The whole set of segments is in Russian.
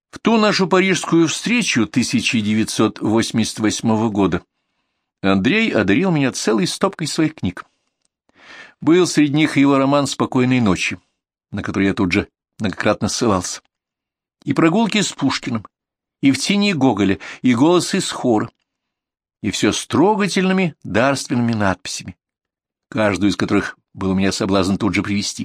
В ту нашу парижскую встречу 1988 года Андрей одарил меня целой стопкой своих книг. Был среди них и его роман «Спокойной ночи», на который я тут же многократно ссылался, и прогулки с Пушкиным, и «В тени Гоголя», и «Голос из хора», и все с трогательными дарственными надписями, каждую из которых был у меня соблазн тут же привести.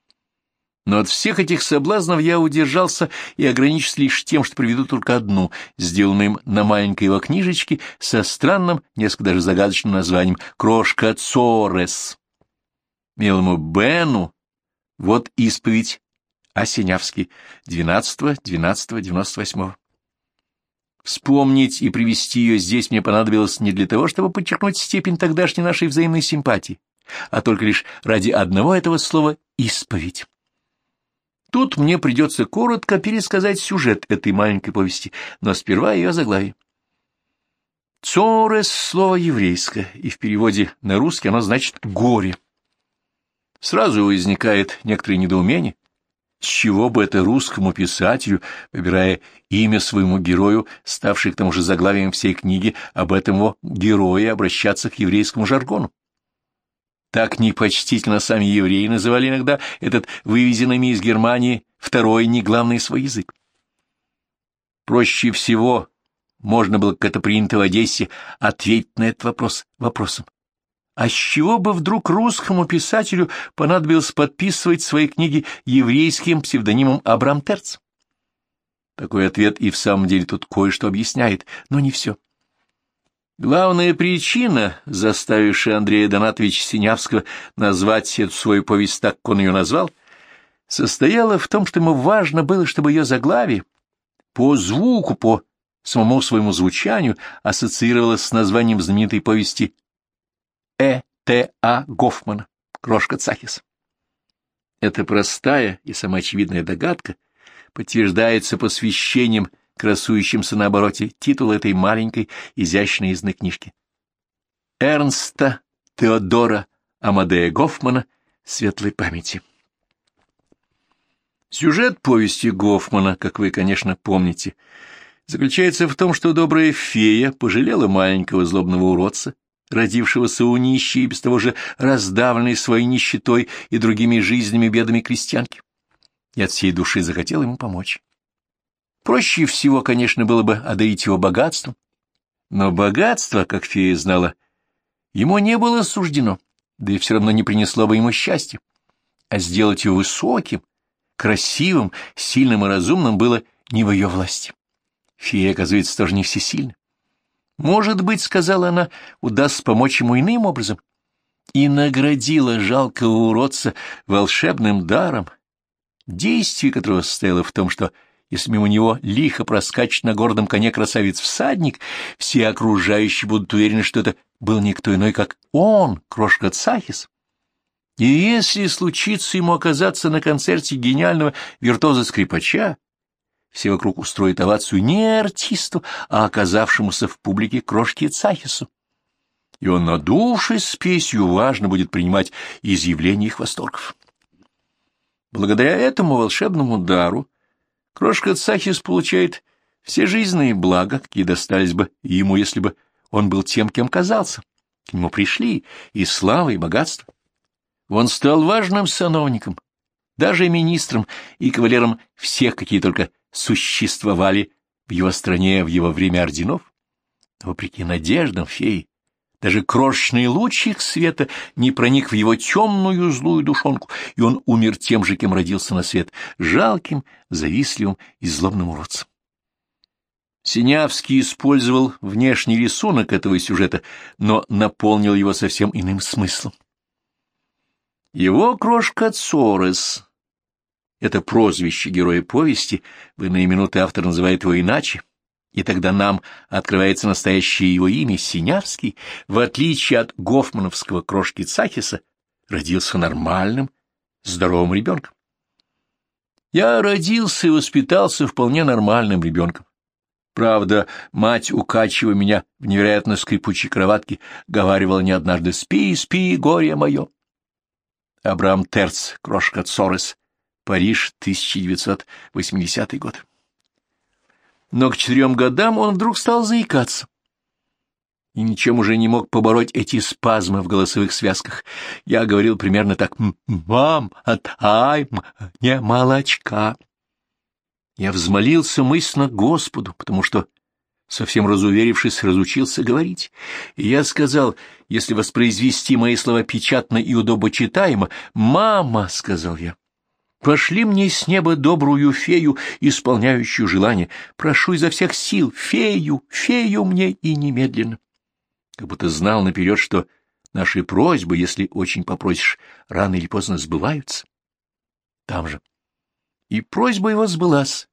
Но от всех этих соблазнов я удержался и ограничился лишь тем, что приведу только одну, сделанную им на маленькой его книжечке со странным, несколько даже загадочным названием «Крошка Цорес». Милому Бену вот исповедь о Синявске 12.12.98. Вспомнить и привести ее здесь мне понадобилось не для того, чтобы подчеркнуть степень тогдашней нашей взаимной симпатии, а только лишь ради одного этого слова «исповедь». Тут мне придется коротко пересказать сюжет этой маленькой повести, но сперва ее заглавие. «Цорес» — слово еврейское, и в переводе на русский оно значит «горе». Сразу возникает некоторое недоумение, с чего бы это русскому писателю, выбирая имя своему герою, ставший к тому же заглавием всей книги, об этом его герое обращаться к еврейскому жаргону. Так непочтительно сами евреи называли иногда этот вывезенный из Германии второй неглавный свой язык. Проще всего можно было, как это принято в Одессе, ответить на этот вопрос вопросом. А с чего бы вдруг русскому писателю понадобилось подписывать свои книги еврейским псевдонимом Абрам Терц? Такой ответ и в самом деле тут кое-что объясняет, но не все. Главная причина, заставившая Андрея Донатовича Синявского назвать эту свою повесть так, как он ее назвал, состояла в том, что ему важно было, чтобы ее заглавие по звуку, по самому своему звучанию ассоциировалось с названием знаменитой повести Т.А. Гофмана «Крошка Цахис». Эта простая и самоочевидная догадка подтверждается посвящением, красующимся на обороте титула этой маленькой изящной изной книжки. Эрнста Теодора Амадея Гофмана светлой памяти. Сюжет повести Гофмана, как вы, конечно, помните, заключается в том, что добрая фея пожалела маленького злобного уродца, родившегося у нищей и без того же раздавленной своей нищетой и другими жизненными бедами крестьянки, и от всей души захотела ему помочь. Проще всего, конечно, было бы одарить его богатством, но богатство, как фея знала, ему не было суждено, да и все равно не принесло бы ему счастья, а сделать его высоким, красивым, сильным и разумным было не в ее власти. Фея, оказывается, тоже не всесильна. Может быть, сказала она, удастся помочь ему иным образом, и наградила жалкого уродца волшебным даром, действие которого состояло в том, что если мимо него лихо проскачет на гордом коне красавец-всадник, все окружающие будут уверены, что это был никто иной, как он, крошка Цахис. И если случится ему оказаться на концерте гениального виртуоза-скрипача, все вокруг устроят овацию не артисту, а оказавшемуся в публике крошке Цахису. И он, надувшись спесью, важно будет принимать изъявление их восторгов. Благодаря этому волшебному дару крошка Цахис получает все жизненные блага, какие достались бы ему, если бы он был тем, кем казался. К нему пришли и слава, и богатство. Он стал важным сановником, даже министром и кавалером всех, какие только существовали в его стране в его время орденов. Вопреки надеждам феи, даже крошечный лучик света не проник в его темную злую душонку, и он умер тем же, кем родился на свет, жалким, завистливым и злобным уродцем. Синявский использовал внешний рисунок этого сюжета, но наполнил его совсем иным смыслом. Его крошка Цорес — это прозвище героя повести, в иные минуты автор называет его иначе, и тогда нам открывается настоящее его имя. Синявский, в отличие от гофмановского крошки Цахиса, родился нормальным, здоровым ребенком. Я родился и воспитался вполне нормальным ребенком. Правда, мать, укачивая меня в невероятно скрипучей кроватке, говаривала не однажды: «Спи, спи, горе мое». Абрам Терц, крошка Цорес, Париж, 1980 год. Но к 4 годам он вдруг стал заикаться. И ничем уже не мог побороть эти спазмы в голосовых связках. Я говорил примерно так: «Мам, отдай мне молочка». Я взмолился мысленно Господу, потому что, совсем разуверившись, разучился говорить. И я сказал, если воспроизвести мои слова печатно и удобочитаемо: «Мама», — сказал я, — «пошли мне с неба добрую фею, исполняющую желание. Прошу изо всех сил, фею, фею мне и немедленно». Как будто знал наперед, что наши просьбы, если очень попросишь, рано или поздно сбываются. Там же. И просьба его сбылась.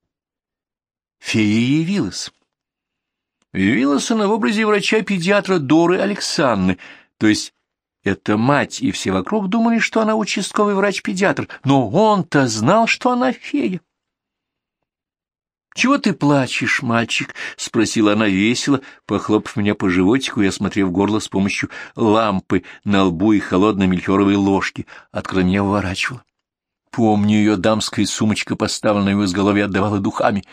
Фея явилась. Явилась она в образе врача-педиатра Доры Александры, то есть это мать, и все вокруг думали, что она участковый врач-педиатр, но он-то знал, что она фея. «Чего ты плачешь, мальчик?» — спросила она весело, похлопав меня по животику и осмотрев горло с помощью лампы на лбу и холодной мельхиоровой ложки, от которой меня выворачивала. Помню, ее дамская сумочка, поставленная в изголовье, отдавала духами.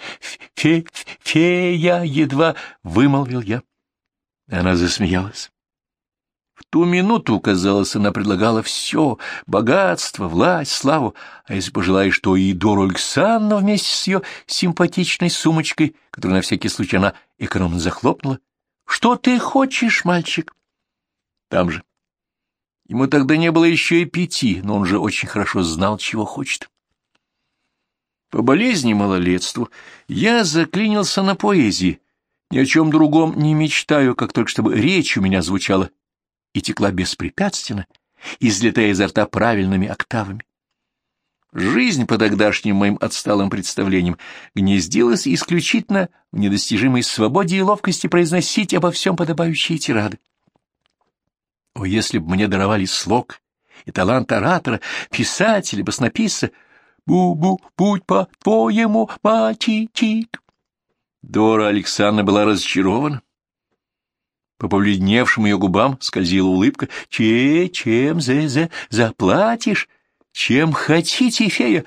«Фея!» — едва вымолвил я. Она засмеялась. В ту минуту, казалось, она предлагала все — богатство, власть, славу, а если пожелаешь, то и Дору Александру вместе с ее симпатичной сумочкой, которую на всякий случай она экономно захлопнула. «Что ты хочешь, мальчик?» Там же. Ему тогда не было еще и 5, но он же очень хорошо знал, чего хочет. По болезни малолетству я заклинился на поэзии, ни о чем другом не мечтаю, как только чтобы речь у меня звучала и текла беспрепятственно, излетая изо рта правильными октавами. Жизнь по тогдашним моим отсталым представлениям гнездилась исключительно в недостижимой свободе и ловкости произносить обо всем подобающие тирады. О, если бы мне даровали слог и талант оратора, писателя, баснописца, будь по-твоему, мальчик. Дора Александровна была разочарована. По побледневшим ее губам скользила улыбка. Чем заплатишь? Чем хотите, фея?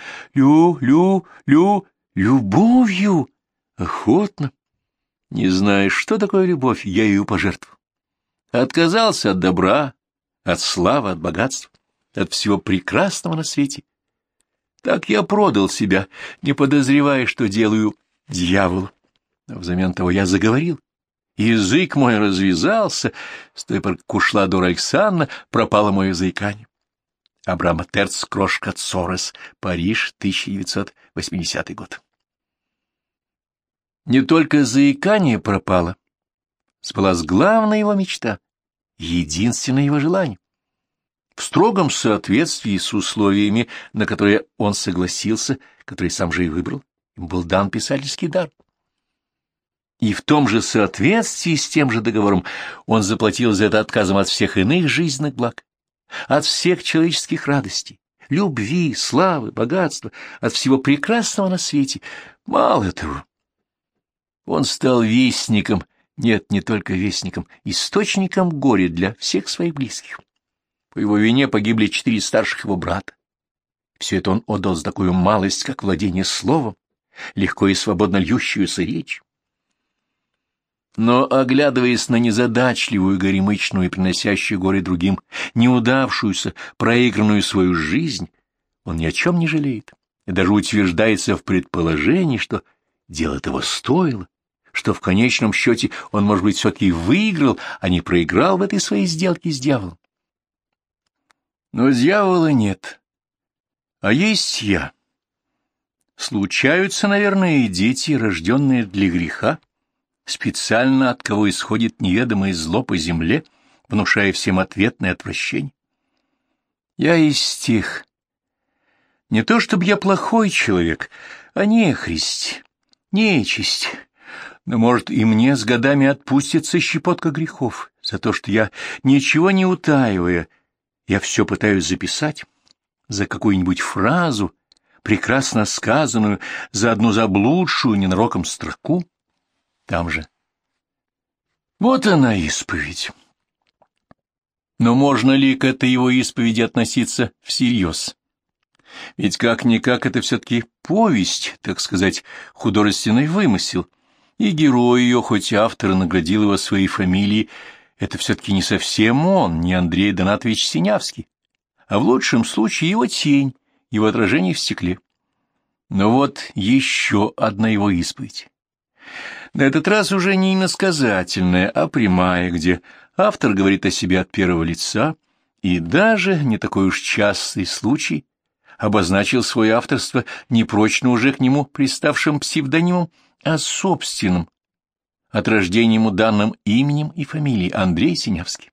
Любовью. Охотно. Не знаешь, что такое любовь, я ее пожертвую. Отказался от добра, от славы, от богатства, от всего прекрасного на свете. Так я продал себя, не подозревая, что делаю дьяволу. А взамен того я заговорил. Язык мой развязался, с той поры, как ушла Дора Александровна, пропало мое заикание. Абрама Терц, Крошка Цорес, Париж, 1980 год. Не только заикание пропало, сбылась главная его мечта, единственное его желание. В строгом соответствии с условиями, на которые он согласился, которые сам же и выбрал, им был дан писательский дар. И в том же соответствии с тем же договором он заплатил за это отказом от всех иных жизненных благ, от всех человеческих радостей, любви, славы, богатства, от всего прекрасного на свете. Мало того, он стал вестником, нет, не только вестником, источником горя для всех своих близких. По его вине погибли 4 старших его брата. Все это он отдал за такую малость, как владение словом, легко и свободно льющуюся речь. Но, оглядываясь на незадачливую, горемычную и приносящую горе другим, неудавшуюся, проигранную свою жизнь, он ни о чем не жалеет и даже утверждается в предположении, что дело того стоило, что в конечном счете он, может быть, все-таки выиграл, а не проиграл в этой своей сделке с дьяволом. Но дьявола нет, а есть я. Случаются, наверное, и дети, рожденные для греха, специально от кого исходит неведомое зло по земле, внушая всем ответное отвращение. Я из тех. Не то чтобы я плохой человек, а нехристь, нечисть. Но, может, и мне с годами отпустится щепотка грехов за то, что я, ничего не утаивая, я все пытаюсь записать, за какую-нибудь фразу, прекрасно сказанную, за одну заблудшую ненароком строку. Там же. Вот она, исповедь. Но можно ли к этой его исповеди относиться всерьез? Ведь как-никак это все-таки повесть, так сказать, художественный вымысел, И герой ее, хоть автор и наградил его своей фамилией, это все-таки не совсем он, не Андрей Донатович Синявский, а в лучшем случае его тень, его отражение в стекле. Но вот еще одна его исповедь. На этот раз уже не иносказательная, а прямая, где автор говорит о себе от первого лица, и даже, не такой уж частый случай, обозначил свое авторство не прочно уже к нему приставшим псевдонимом, а собственным, от рождения ему данным именем и фамилией Андрей Синявский.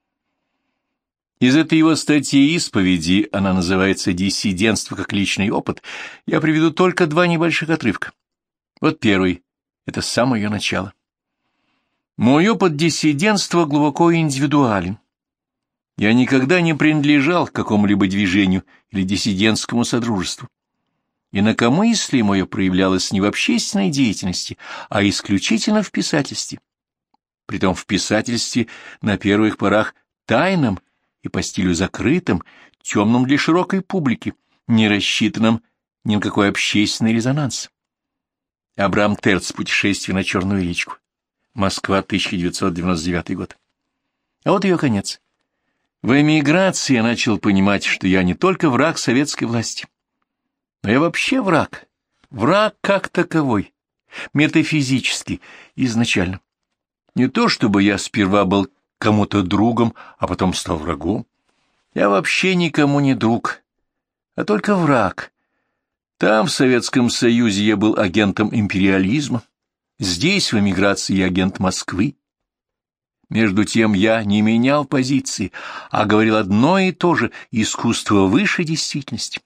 Из этой его статьи исповеди, она называется «Диссидентство как личный опыт», я приведу только два небольших отрывка. Вот первый. Это самое ее начало. Мой опыт диссидентства глубоко индивидуален. Я никогда не принадлежал к какому-либо движению или диссидентскому содружеству. Инакомыслие мое проявлялось не в общественной деятельности, а исключительно в писательстве. Притом в писательстве на первых порах тайном и по стилю закрытым, темным для широкой публики, не рассчитанным ни на какой общественный резонанс. Абрам Терц. Путешествие на Черную речку. Москва, 1999 год. А вот ее конец. В эмиграции я начал понимать, что я не только враг советской власти, но я вообще враг. Враг как таковой, метафизически, изначально. Не то чтобы я сперва был кому-то другом, а потом стал врагом. Я вообще никому не друг, а только враг. Там, в Советском Союзе, я был агентом империализма, здесь, в эмиграции, я агент Москвы. Между тем я не менял позиции, а говорил одно и то же — искусство выше действительности.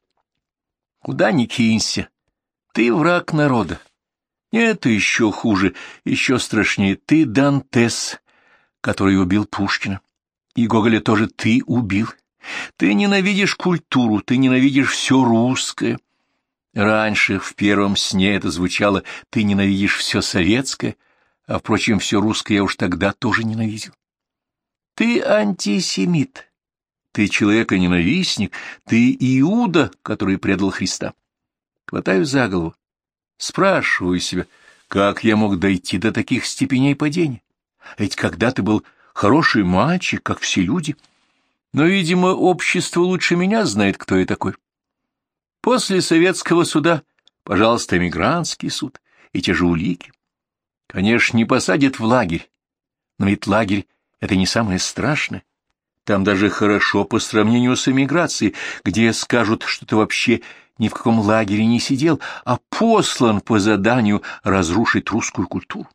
Куда ни кинься, ты враг народа. Это еще хуже, еще страшнее. Ты Дантес, который убил Пушкина. И Гоголя тоже ты убил. Ты ненавидишь культуру, ты ненавидишь все русское. Раньше, в первом сне, это звучало «ты ненавидишь все советское», а, впрочем, все русское я уж тогда тоже ненавидел. Ты антисемит, ты человека-ненавистник, ты Иуда, который предал Христа. Хватаю за голову, спрашиваю себя, как я мог дойти до таких степеней падения? Ведь когда-то был хороший мальчик, как все люди. Но, видимо, общество лучше меня знает, кто я такой. После советского суда, пожалуйста, эмигрантский суд и те же улики. Конечно, не посадят в лагерь, но ведь лагерь — это не самое страшное. Там даже хорошо по сравнению с эмиграцией, где скажут, что ты вообще ни в каком лагере не сидел, а послан по заданию разрушить русскую культуру.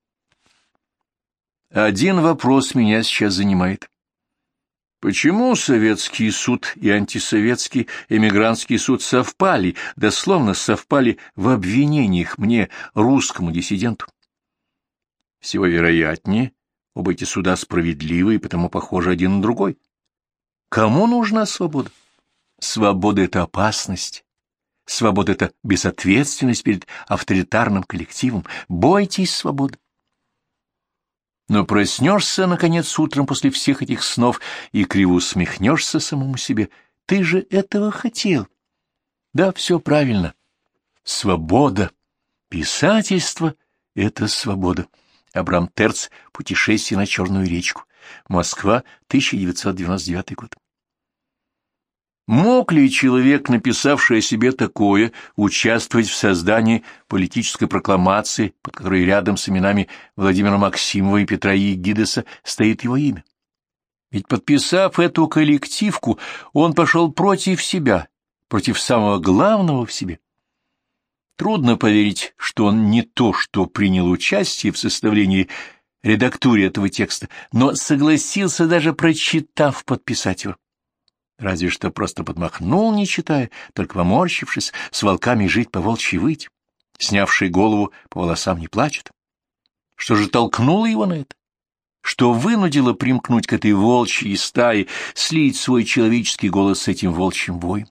Один вопрос меня сейчас занимает. Почему советский суд и антисоветский эмигрантский суд совпали, дословно совпали в обвинениях мне, русскому диссиденту? Всего вероятнее, оба эти суда справедливы и потому похожи один на другой. Кому нужна свобода? Свобода — это опасность. Свобода — это безответственность перед авторитарным коллективом. Бойтесь свободы. Но проснешься, наконец, утром после всех этих снов и криво усмехнешься самому себе. Ты же этого хотел. Да, все правильно. Свобода. Писательство — это свобода. Абрам Терц. Путешествие на Черную речку. Москва, 1999 год. Мог ли человек, написавший о себе такое, участвовать в создании политической прокламации, под которой рядом с именами Владимира Максимова и Петра Егидеса стоит его имя? Ведь, подписав эту коллективку, он пошел против себя, против самого главного в себе. Трудно поверить, что он не то, что принял участие в составлении редактуре этого текста, но согласился, даже прочитав, подписать его. Разве что просто подмахнул, не читая, только поморщившись, с волками жить по волчьи выть, снявший голову по волосам не плачет. Что же толкнуло его на это? Что вынудило примкнуть к этой волчьей стае, слить свой человеческий голос с этим волчьим воем?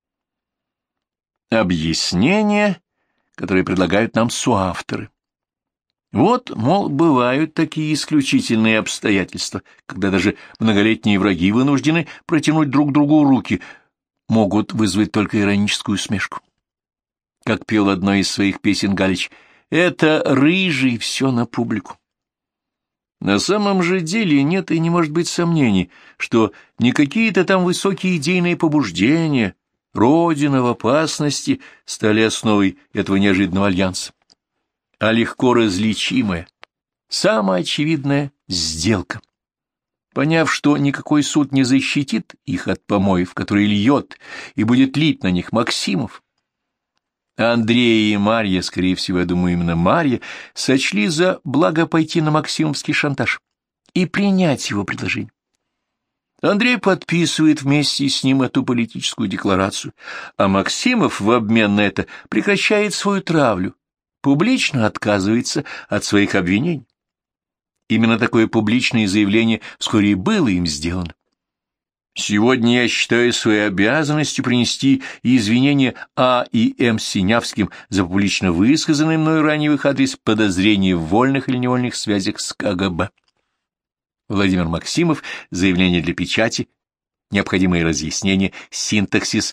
Объяснение, которое предлагают нам соавторы. Вот, мол, бывают такие исключительные обстоятельства, когда даже многолетние враги вынуждены протянуть друг другу руки, могут вызвать только ироническую усмешку. Как пел одной из своих песен Галич: Это рыжий, все на публику. На самом же деле нет и не может быть сомнений, что не какие-то там высокие идейные побуждения, Родина в опасности стали основой этого неожиданного альянса, а легко различимая, самая очевидная сделка. Поняв, что никакой суд не защитит их от помоев, которые льет и будет лить на них Максимов, Андрей и Марья, скорее всего, я думаю, именно Марья, сочли за благо пойти на максимовский шантаж и принять его предложение. Андрей подписывает вместе с ним эту политическую декларацию, а Максимов в обмен на это прекращает свою травлю, публично отказывается от своих обвинений. Именно такое публичное заявление вскоре и было им сделано. Сегодня я считаю своей обязанностью принести извинения А. и М. Синявским за публично высказанные мною ранее в их адрес подозрения в вольных или невольных связях с КГБ. Владимир Максимов. Заявление для печати. Необходимые разъяснения. Синтаксис.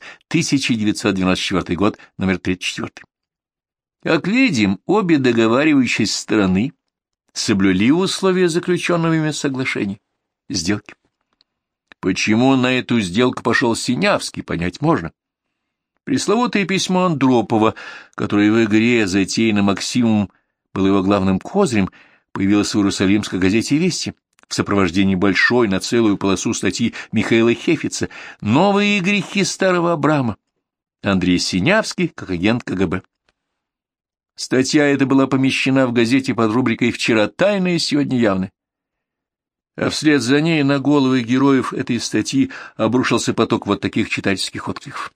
1994 год. Номер 34. Как видим, обе договаривающиеся стороны соблюли условия заключенного ими соглашения, сделки. Почему на эту сделку пошел Синявский, понять можно. Пресловутое письмо Андропова, которое в игре, затеяно Максимом, было его главным козырем, появилось в Иерусалимской газете «Вести» в сопровождении большой на целую полосу статьи Михаила Хефица «Новые грехи старого Абрама». Андрей Синявский, как агент КГБ. Статья эта была помещена в газете под рубрикой «Вчера тайное, сегодня явное». А вслед за ней на головы героев этой статьи обрушился поток вот таких читательских откликов.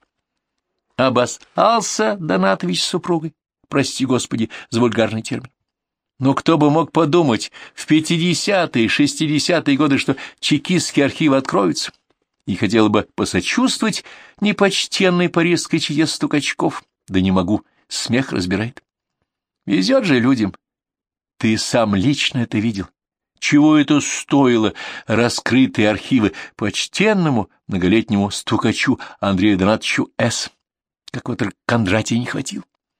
Обоссался Донатович с супругой, прости господи за вульгарный термин. Но кто бы мог подумать в 50-е, 60-е годы, что чекистские архивы откроются, и хотел бы посочувствовать непочтенной парижской чете стукачков, да не могу, смех разбирает. Везет же людям. Ты сам лично это видел. Чего это стоило, раскрытые архивы, почтенному многолетнему стукачу Андрею Донатовичу С., как вот Кондратий не хватил.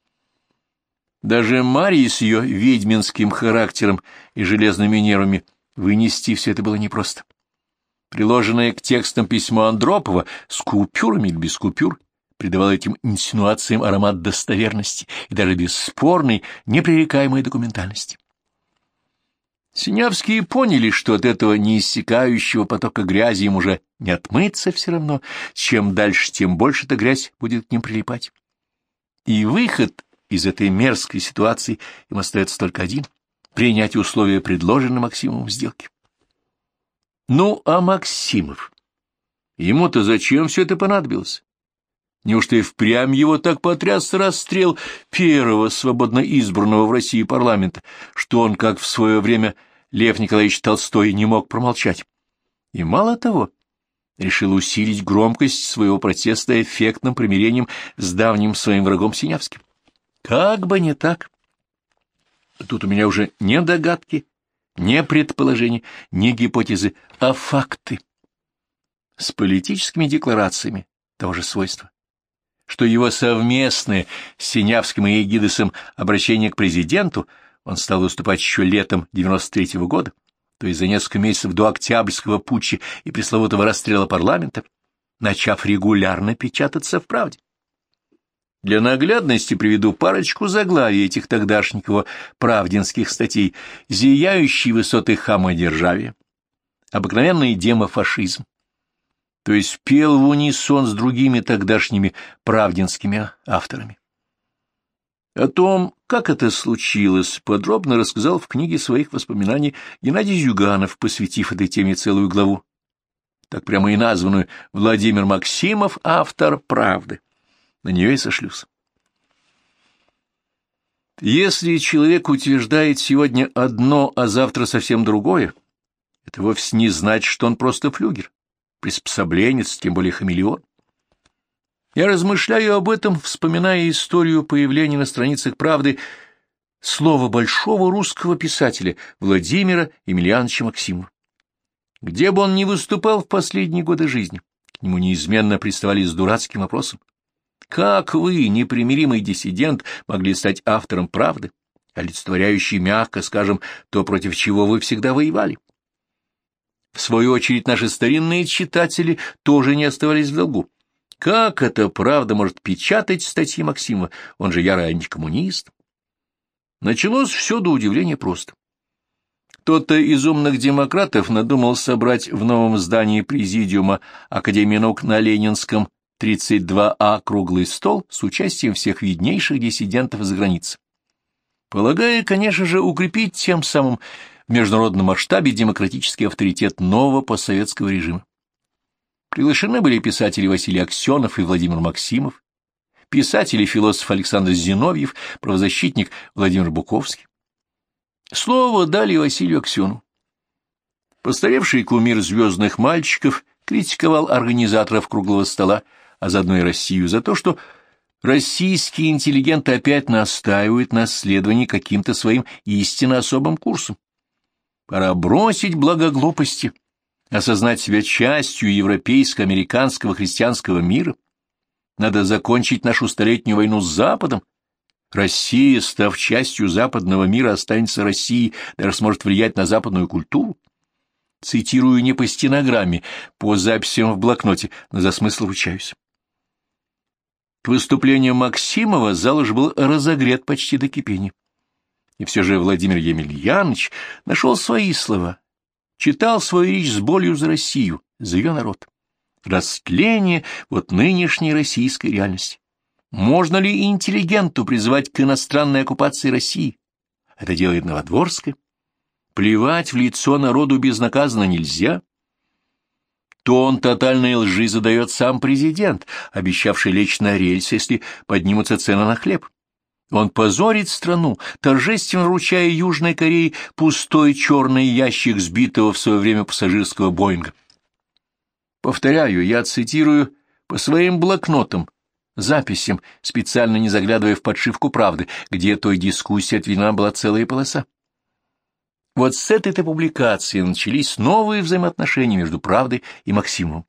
Даже Марье с ее ведьминским характером и железными нервами вынести все это было непросто. Приложенное к текстам письмо Андропова с купюрами или без купюр придавало этим инсинуациям аромат достоверности и даже бесспорной, непререкаемой документальности. Синявские поняли, что от этого неиссякающего потока грязи им уже не отмыться все равно, чем дальше, тем больше эта грязь будет к ним прилипать. И выход из этой мерзкой ситуации им остается только один — принять условия, предложенные Максимовым в сделке. Ну, а Максимов? Ему-то зачем все это понадобилось? Неужто и впрямь его так потряс расстрел первого свободно избранного в России парламента, что он, как в свое время Лев Николаевич Толстой, не мог промолчать? И мало того, решил усилить громкость своего протеста эффектным примирением с давним своим врагом Синявским. Как бы не так. Тут у меня уже не догадки, не предположения, не гипотезы, а факты. С политическими декларациями того же свойства, что его совместное с Синявским и Эгидесом обращение к президенту он стал выступать еще летом 93-го года, то есть за несколько месяцев до Октябрьского путча и пресловутого расстрела парламента, начав регулярно печататься в «Правде». Для наглядности приведу парочку заглавий этих тогдашних его правдинских статей: «Зияющие высоты хамодержавия», «Обыкновенный демофашизм», то есть пел в унисон с другими тогдашними правдинскими авторами. О том, как это случилось, подробно рассказал в книге своих воспоминаний Геннадий Зюганов, посвятив этой теме целую главу, так прямо и названную «Владимир Максимов, автор «Правды». На нее и сошлюсь. Если человек утверждает сегодня одно, а завтра совсем другое, это вовсе не значит, что он просто флюгер, приспособленец, тем более хамелеон. Я размышляю об этом, вспоминая историю появления на страницах «Правды» слова большого русского писателя Владимира Емельяновича Максимова. Где бы он ни выступал в последние годы жизни, к нему неизменно приставали с дурацким вопросом: как вы, непримиримый диссидент, могли стать автором «Правды»? олицетворяющий, мягко скажем, то, против чего вы всегда воевали. В свою очередь, наши старинные читатели тоже не оставались в долгу. Как эта правда может печатать статьи Максимова? Он же ярый антикоммунист. Началось все до удивления просто. Кто-то из умных демократов надумал собрать в новом здании Президиума Академии наук на Ленинском 32А круглый стол с участием всех виднейших диссидентов из-за границы, полагая, конечно же, укрепить тем самым в международном масштабе демократический авторитет нового постсоветского режима. Приглашены были писатели Василий Аксенов и Владимир Максимов, писатель и философ Александр Зиновьев, правозащитник Владимир Буковский. Слово дали Василию Аксенову. Постаревший кумир звездных мальчиков критиковал организаторов круглого стола, а заодно и Россию, за то, что российские интеллигенты опять настаивают на следовании каким-то своим истинно особым курсом. Пора бросить благоглупости, осознать себя частью европейско-американского христианского мира. Надо закончить нашу столетнюю войну с Западом. Россия, став частью западного мира, останется Россией, даже сможет влиять на западную культуру. Цитирую не по стенограмме, по записям в блокноте, но за смысл ручаюсь. К выступлению Максимова зал уж был разогрет почти до кипения. И все же Владимир Емельянович нашел свои слова, читал свою речь с болью за Россию, за ее народ. Растление вот нынешней российской реальности. Можно ли интеллигенту призывать к иностранной оккупации России? Это делает Новодворская. Плевать в лицо народу безнаказанно нельзя. Тон тотальной лжи задает сам президент, обещавший лечь на рельсы, если поднимутся цены на хлеб. Он позорит страну, торжественно вручая Южной Корее пустой черный ящик сбитого в свое время пассажирского Боинга. Повторяю, я цитирую по своим блокнотам, записям, специально не заглядывая в подшивку «Правды», где той дискуссии отведена была целая полоса. Вот с этой-то публикации начались новые взаимоотношения между «Правдой» и Максимовым.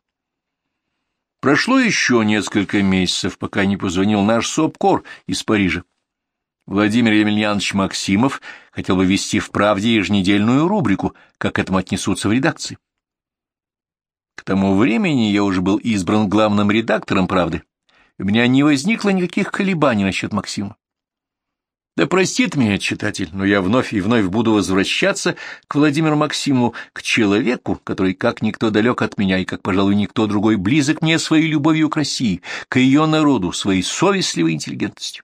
Прошло еще несколько месяцев, пока не позвонил наш СОБКОР из Парижа. Владимир Емельянович Максимов хотел бы вести в «Правде» еженедельную рубрику, как к этому отнесутся в редакции. К тому времени я уже был избран главным редактором «Правды». У меня не возникло никаких колебаний насчет Максима. Да простит меня читатель, но я вновь и вновь буду возвращаться к Владимиру Максимову, к человеку, который как никто далек от меня и, как, пожалуй, никто другой, близок мне своей любовью к России, к ее народу, своей совестливой интеллигентностью.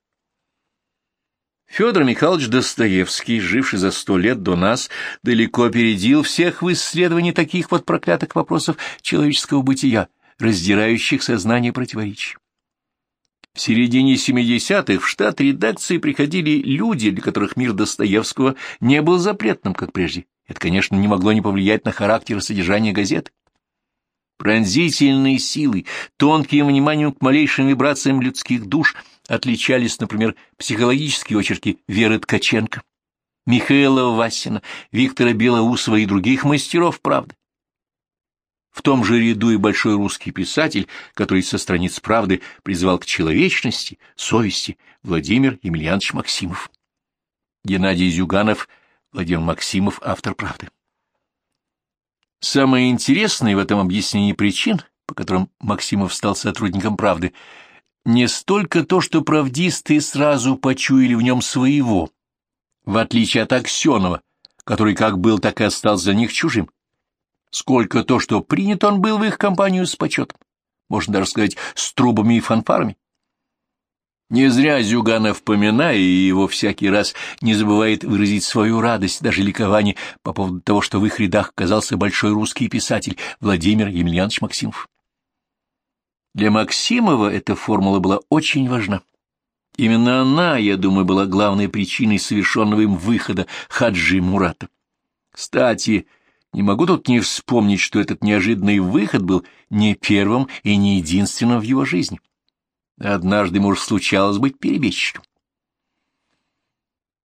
Федор Михайлович Достоевский, живший за 100 лет до нас, далеко опередил всех в исследовании таких вот проклятых вопросов человеческого бытия, раздирающих сознание противоречий. В середине 70-х в штат редакции приходили люди, для которых мир Достоевского не был запретным, как прежде. Это, конечно, не могло не повлиять на характер и содержание газеты. Пронзительной силой, тонким вниманием к малейшим вибрациям людских душ отличались, например, психологические очерки Веры Ткаченко, Михаила Васина, Виктора Белоусова и других мастеров правды. В том же ряду и большой русский писатель, который со страниц «Правды» призывал к человечности, совести, Владимир Емельянович Максимов. Геннадий Зюганов, Владимир Максимов, автор «Правды». Самое интересное в этом объяснении причин, по которым Максимов стал сотрудником «Правды», не столько то, что правдисты сразу почуяли в нем своего, в отличие от Аксенова, который как был, так и остался за них чужим, сколько то, что принят он был в их компанию с почетом, можно даже сказать, с трубами и фанфарами. Не зря Зюганов, поминая его, всякий раз не забывает выразить свою радость, даже ликование по поводу того, что в их рядах оказался большой русский писатель Владимир Емельянович Максимов. Для Максимова эта формула была очень важна. Именно она, я думаю, была главной причиной совершенного им выхода Хаджи Мурата. Кстати, не могу тут не вспомнить, что этот неожиданный выход был не первым и не единственным в его жизни. Однажды ему уже случалось быть перебежчиком.